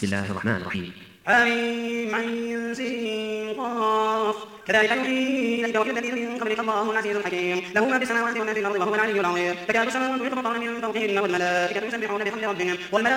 بسم الله الرحمن الرحيم. حميم عين سين قاف كذلك يوحي إليك وإلى الذين من قبلك الله العزيز الحكيم له ما في السماوات وما في الأرض وهو العلي العظيم تكاد السماوات يتفطرن من فوقهن والملائكة يسبحون بحمد ربهم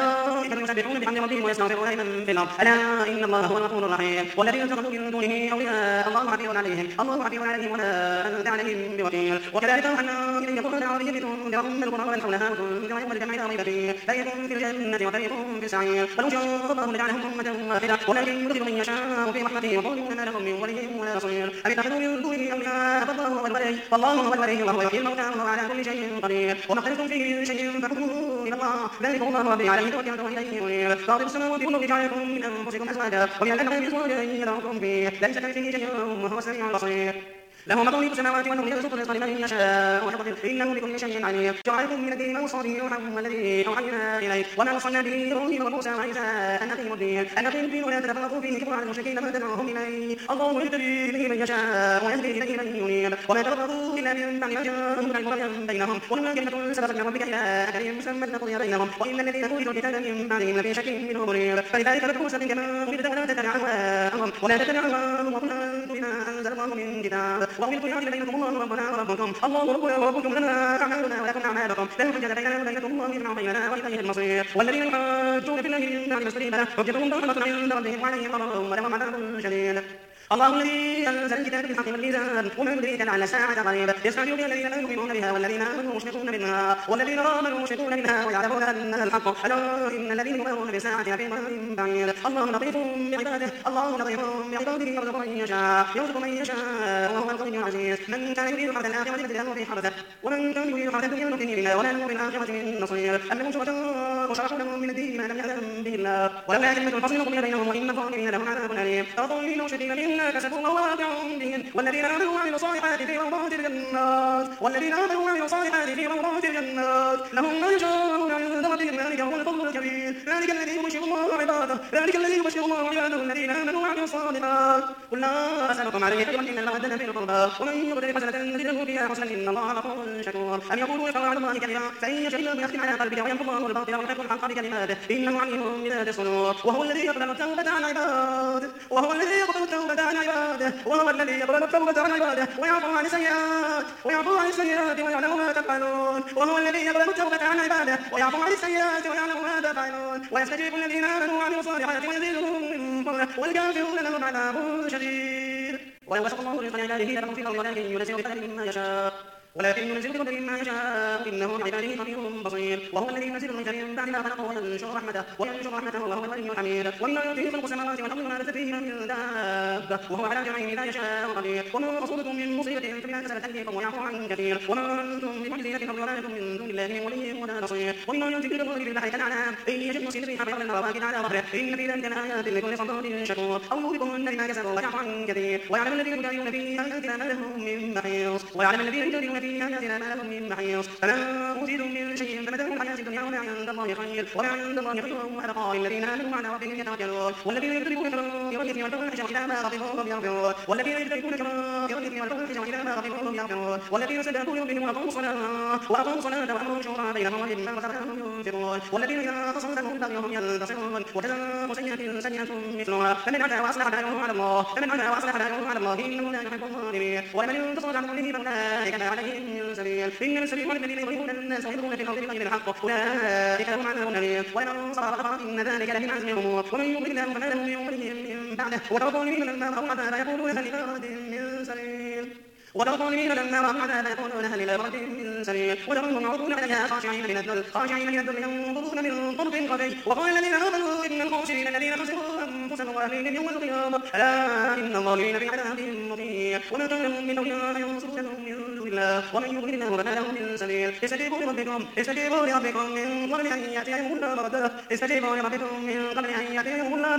ويستغفرون لمن في الأرض ألا إن الله هو الغفور الرحيم والذين اتخذوا من دونه أولياء الله حفيظ عليهم ولا أنت عليهم بوكيل وكذلك أوحينا إليك قرآنا عربيا لتنذر أم القرى ومن حولها وتنذر يوم الجمع لا ريب فيه فريق في الجنة وفريق في السعير ولو شاء الله لجعلهم أمة واحدة ولكن يدخل من يشاء في رحمته وقالوا ما لهم من ولي ولا نصير أم اتخذوا من دونه أولياء فالله هو الولي وهو يحيي الموتى وهو على كل شيء قدير وما اختلفتم فيه من شيء فحكمه إلى الله ذلكم الله ربي عليه توكلت وإليه أنيب فاطر السماوات والأرض جعلكم من أنفسكم أزواجا ومن الأنعام أزواجا يذرأكم فيه ليس كمثله شيء وهو السميع البصير له مقاليد السماوات والأرض يبسط الرزق لمن يشاء ويقدر إنه بكل شيء عليم جعلكم من الدين ما وصى به نوحا والذي أوحينا إليك وما وصلنا به إبراهيم وموسى وعيسى أن أقيموا الدين ولا تتفرقوا فيه كبر على المشركين ما تدعوهم إليه الله يهتدي إليه من يشاء ويهدي إليه من ينيب وما تفرقوا إلا من بعد ما جاءهم العلم بغيا بينهم ولولا كلمة سبقت من ربك إلى أجل مسمى لقضي بينهم وإن الذين أوتوا الكتاب من بعدهم لفي شك منه مريب فلذلك فادعوا سبيل كما أمرت ولا تتبع أهواءهم وقل أنتم بما أنزل الله من كتاب وأمرت أن بينكم الله ربنا وربكم الله ربنا وربكم لنا أعمالنا ولكم أعمالكم لا حجة بيننا وبينكم الله يجمع بيننا وإليه المصير والذين يحاجون في الله من بعد ما استجيب له حجتهم باطلة عند ربهم وعليهم غضب ولهم عذاب شديد الله الذي أنزل الكتاب بالحق والميزان وما يدريك لعل الساعة قريب يستعجل بها الذين لا يؤمنون بها والذين آمنوا مشركون منها والذين آمنوا مشركون منها ويعلمون أنها الحق ألا إن الذين يؤمنون بالساعة لفي ضلال بعيد الله لطيف بعباده يرزق من يشاء وهو القوي العزيز من كان يريد حرث الآخرة نزده في حرثه ومن كان يريد حرث الدنيا نؤتيه منها ولا له بالآخرة من نصير أم لهم شركاء شرعوا لهم من الدين ما لم يأذن به الله ولولا كلمة الفصل قضي بينهم وإن الظالمين لهم عذاب أليم أظن مشركين مما كسبوا وهو واقع بهم والذين آمنوا وعملوا الصالحات في روضات الجنات لهم ما يشاءون عند ربهم ذلك هو الفضل الكبير ذلك الذي يبشر الله عباده الذين آمنوا وعملوا الصالحات قل لا أسألكم عليه أجرا إلا المودة في القربى ومن يقترف حسنة نزد له فيها حسنا إن الله غفور شكور أم يقولون يفترى على الله كذبا فإن يشاء الله يختم على قلبك ويمحو الله الباطل ويحق الحق بكلماته إنه عليم بذات الصدور وهو الذي يقبل التوبة عن عباده وهو الذي يقبل التوبة عن عباده ويعفو عن السيئات ويعلم ما تفعلون وهو الذي يقبل التوبة عن عباده ويعفو عن السيئات ويعلم ما تفعلون ويستجيب الذين آمنوا وعملوا الصالحات ويزيدهم من فضله والكافرون لهم عذاب شديد ولو بسط الله رزقا لعباده لبغوا في الأرض ولكن ينزل بقدر ما يشاء إنه بعباده خبير بصير وهو الذي ينزل الميت من بعد ما خلقه وينشر رحمته وهو الولي الحميد ومن يؤتيه خلق السماوات والأرض وما بث فيهما من دابة وهو على جمعهم إذا يشاء قدير وما أصابكم من مصيبة فبما كسبت أيديكم ويعفو عن كثير وما أنتم بمعجزين في الأرض وما لكم من دون الله من ولي ولا نصير ومما ينزل بالبر بالبحر كالأنعام إن يجد مصيبة في حبل الرواكد على ظهره إن في ذلك لآيات لكل صبار شكور أو يوبقهن بما كسبوا ويعفو عن كثير ويعلم الذين يجادلون في آياتنا ما لهم من محيص من محيص فما أوتيتم من شيء فمتاع الحياة الدنيا وما عند الله خير خير وأبقى الذين آمنوا على ربهم يتوكلون والذين يجتنبون كبائر الإثم والفواحش وإذا ما غضبوا هم يغفرون والذين يجتنبون كبائر الإثم والفواحش وإذا ما غضبوا هم يغفرون والذين سددوا ربهم وأقاموا الصلاة وأمروا شورى بينهم ومما رزقناهم ينفقون والذين إذا أصابتهم بغي هم ينتصرون وجزاء سيئة مثلها فمن عفا وأصلح فأجره على الله إنه لا يحب الظالمين ومن انتصر على ظلمه فأولئك ما عليهم من سبيل إن السبيل الذين يضلون الناس ويبغون في الأرض بغير الحق أولئك لهم عذاب أليم ومن صبر فإن ذلك لمن عزم الأمور ومن يضلل الله فما له من ولي من بعده وترى الظالمين لما رأوا العذاب يقولون هل إلى مرد من سبيل وتراهم يعرضون عليها خاشعين من الذل ينظرون من طرف خفي وقال الذين آمنوا إن الخاسرين الذين خسروا أنفسهم وأهليهم يوم القيامة ألا إن الظالمين في عذاب مقيم وما كان لهم من أولياء ينصرونهم من دون الله ومن يضلل الله فما له من سبيل استجيبوا لربكم من قبل أن يأتي يوم لا مرد له من قبل أن يأتي يوم لا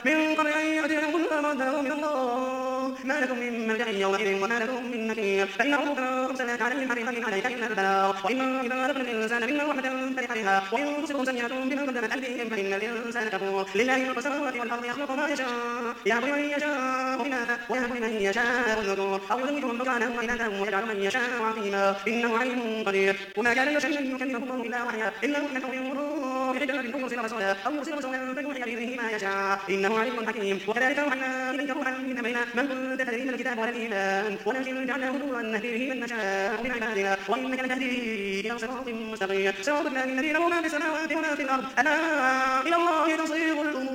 مرد له من الله ما لكم من ملجأ يومئذ وما لكم من نكير فإن عرضنا أرسلناك عليهم حريقا عليك إلا البلاغ وإنا إذا أذقنا الإنسان منا رحمة فرح بها وإن تصبهم سيئة بما قدمت أيديهم فإن الإنسان كفور لله ملك السماوات والأرض يخلق ما يشاء يهب لمن يشاء إناثا ويهب لمن يشاء الذكور أو يزوجهم ذكرانا وإناثا ويجعل من يشاء عقيما إنه عليم قدير وما كان لشيء يكلمه الله إلا وحيا إلا وحيا أو يمر بحجرة أو يرسل رسولا فيوحي بإذنه ما يشاء إنه عليم حكيم وكذلك أوحينا إليك روحا من أمرنا ما كنت تدري ما الكتاب ولا الإيمان ولكن جعلناه نورا نهدي به من نشاء من عبادنا وإنك لتهدي إلى صراط مستقيم صراط الله الذي له ما في السماوات وما في الأرض ألا إلى الله تصير الأمور